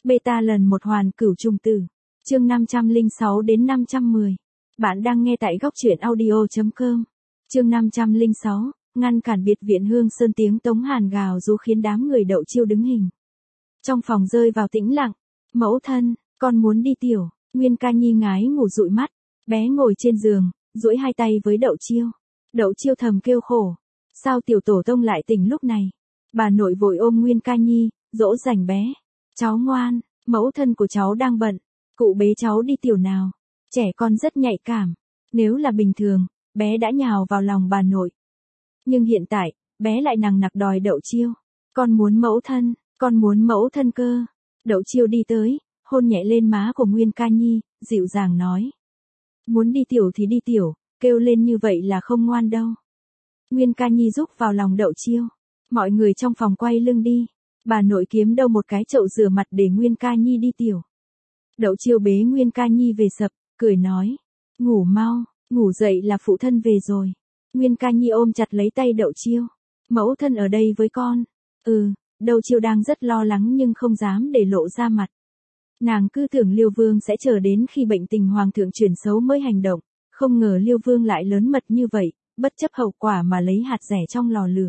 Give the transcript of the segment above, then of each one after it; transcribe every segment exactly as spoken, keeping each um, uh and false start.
Beta lần một hoàn cửu trùng tử. Chương năm trăm lẻ sáu đến năm trăm mười. Bạn đang nghe tại góc truyện audio chấm com. Chương năm trăm lẻ sáu, ngăn cản biệt viện Hương Sơn, tiếng Tống Hàn gào rú khiến đám người Đậu Chiêu đứng hình. Trong phòng rơi vào tĩnh lặng. Mẫu thân, con muốn đi tiểu. Nguyên Ca Nhi ngái ngủ dụi mắt, bé ngồi trên giường, duỗi hai tay với Đậu Chiêu. Đậu Chiêu thầm kêu khổ, sao tiểu tổ tông lại tỉnh lúc này? Bà nội vội ôm Nguyên Ca Nhi, dỗ dành bé. Cháu ngoan, mẫu thân của cháu đang bận, cụ bế cháu đi tiểu nào. Trẻ con rất nhạy cảm, nếu là bình thường, bé đã nhào vào lòng bà nội. Nhưng hiện tại, bé lại nằng nặc đòi Đậu Chiêu. Con muốn mẫu thân, con muốn mẫu thân cơ. Đậu Chiêu đi tới, hôn nhẹ lên má của Nguyên Ca Nhi, dịu dàng nói. Muốn đi tiểu thì đi tiểu, kêu lên như vậy là không ngoan đâu. Nguyên Ca Nhi rúc vào lòng Đậu Chiêu. Mọi người trong phòng quay lưng đi. Bà nội kiếm đâu một cái chậu rửa mặt để Nguyên Ca Nhi đi tiểu. Đậu Chiêu bế Nguyên Ca Nhi về sập, cười nói. Ngủ mau, ngủ dậy là phụ thân về rồi. Nguyên Ca Nhi ôm chặt lấy tay Đậu Chiêu. Mẫu thân ở đây với con. Ừ, Đậu Chiêu đang rất lo lắng nhưng không dám để lộ ra mặt. Nàng cứ tưởng Liêu Vương sẽ chờ đến khi bệnh tình hoàng thượng chuyển xấu mới hành động, không ngờ Liêu Vương lại lớn mật như vậy, bất chấp hậu quả mà lấy hạt rẻ trong lò lửa.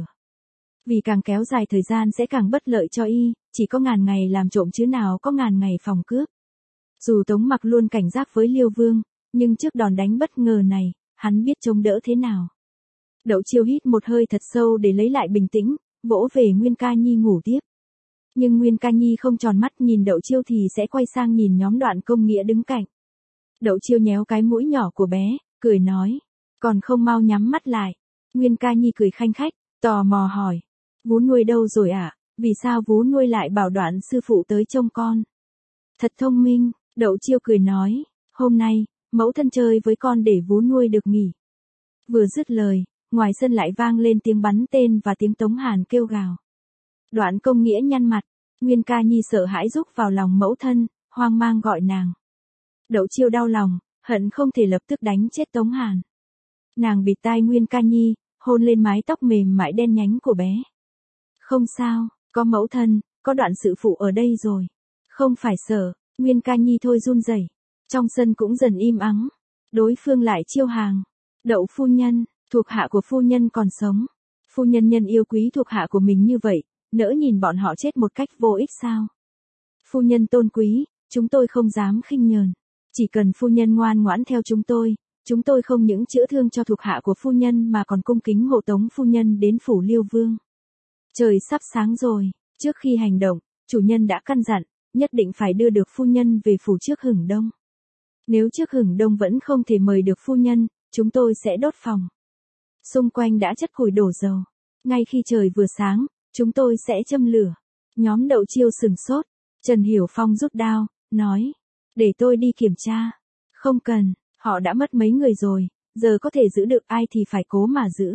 Vì càng kéo dài thời gian sẽ càng bất lợi cho y, chỉ có ngàn ngày làm trộm chứ nào có ngàn ngày phòng cướp. Dù Tống Mặc luôn cảnh giác với Liêu Vương, nhưng trước đòn đánh bất ngờ này, hắn biết chống đỡ thế nào. Đậu Chiêu hít một hơi thật sâu để lấy lại bình tĩnh, vỗ về Nguyên Ca Nhi ngủ tiếp. Nhưng Nguyên Ca Nhi không tròn mắt nhìn Đậu Chiêu thì sẽ quay sang nhìn nhóm Đoạn Công Nghĩa đứng cạnh. Đậu Chiêu nhéo cái mũi nhỏ của bé, cười nói, còn không mau nhắm mắt lại. Nguyên Ca Nhi cười khanh khách, tò mò hỏi, vú nuôi đâu rồi ạ? À? Vì sao vú nuôi lại bảo Đoạn sư phụ tới trông con? Thật thông minh, Đậu Chiêu cười nói, hôm nay, mẫu thân chơi với con để vú nuôi được nghỉ. Vừa dứt lời, ngoài sân lại vang lên tiếng bắn tên và tiếng Tống Hàn kêu gào. Đoạn Công Nghĩa nhăn mặt, Nguyên Ca Nhi sợ hãi rúc vào lòng mẫu thân, hoang mang gọi nàng. Đậu Chiêu đau lòng, hận không thể lập tức đánh chết Tống Hàn. Nàng bịt tai Nguyên Ca Nhi, hôn lên mái tóc mềm mại đen nhánh của bé. Không sao, có mẫu thân, có Đoạn sự phụ ở đây rồi. Không phải sợ, Nguyên Ca Nhi thôi run rẩy. Trong sân cũng dần im ắng. Đối phương lại chiêu hàng. Đậu phu nhân, thuộc hạ của phu nhân còn sống. Phu nhân nhân yêu quý thuộc hạ của mình như vậy, nỡ nhìn bọn họ chết một cách vô ích sao? Phu nhân tôn quý, chúng tôi không dám khinh nhờn. Chỉ cần phu nhân ngoan ngoãn theo chúng tôi, chúng tôi không những chữa thương cho thuộc hạ của phu nhân mà còn cung kính hộ tống phu nhân đến phủ Liêu Vương. Trời sắp sáng rồi, trước khi hành động, chủ nhân đã căn dặn, nhất định phải đưa được phu nhân về phủ trước hửng đông. Nếu trước hửng đông vẫn không thể mời được phu nhân, chúng tôi sẽ đốt phòng. Xung quanh đã chất củi đổ dầu. Ngay khi trời vừa sáng, chúng tôi sẽ châm lửa. Nhóm Đậu Chiêu sừng sốt. Trần Hiểu Phong rút đao, nói. Để tôi đi kiểm tra. Không cần, họ đã mất mấy người rồi, giờ có thể giữ được ai thì phải cố mà giữ.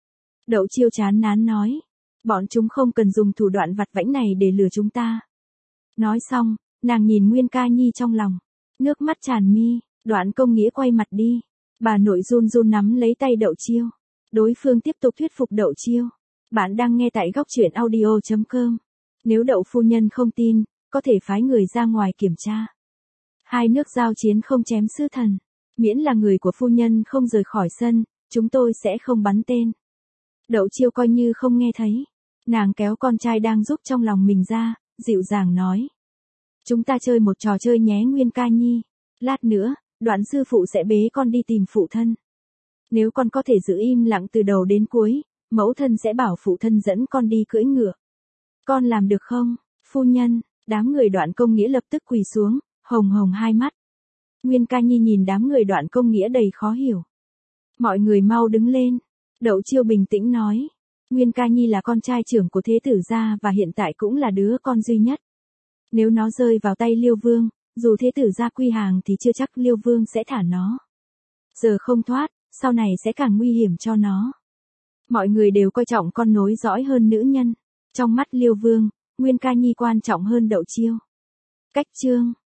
Đậu Chiêu chán nán nói. Bọn chúng không cần dùng thủ đoạn vặt vãnh này để lừa chúng ta. Nói xong, nàng nhìn Nguyên Ca Nhi trong lòng. Nước mắt tràn mi, Đoạn Công Nghĩa quay mặt đi. Bà nội run run nắm lấy tay Đậu Chiêu. Đối phương tiếp tục thuyết phục Đậu Chiêu. Bạn đang nghe tại góc truyện audio chấm com. Nếu Đậu phu nhân không tin, có thể phái người ra ngoài kiểm tra. Hai nước giao chiến không chém sứ thần. Miễn là người của phu nhân không rời khỏi sân, chúng tôi sẽ không bắn tên. Đậu Chiêu coi như không nghe thấy. Nàng kéo con trai đang giúp trong lòng mình ra, dịu dàng nói. Chúng ta chơi một trò chơi nhé Nguyên Ca Nhi. Lát nữa, Đoạn sư phụ sẽ bế con đi tìm phụ thân. Nếu con có thể giữ im lặng từ đầu đến cuối, mẫu thân sẽ bảo phụ thân dẫn con đi cưỡi ngựa. Con làm được không, phu nhân? Đám người Đoạn Công Nghĩa lập tức quỳ xuống, hồng hồng hai mắt. Nguyên Ca Nhi nhìn đám người Đoạn Công Nghĩa đầy khó hiểu. Mọi người mau đứng lên. Đậu Chiêu bình tĩnh nói. Nguyên Ca Nhi là con trai trưởng của thế tử gia và hiện tại cũng là đứa con duy nhất. Nếu nó rơi vào tay Liêu Vương, dù thế tử gia quy hàng thì chưa chắc Liêu Vương sẽ thả nó. Giờ không thoát, sau này sẽ càng nguy hiểm cho nó. Mọi người đều coi trọng con nối dõi hơn nữ nhân. Trong mắt Liêu Vương, Nguyên Ca Nhi quan trọng hơn Đậu Chiêu. Cách chương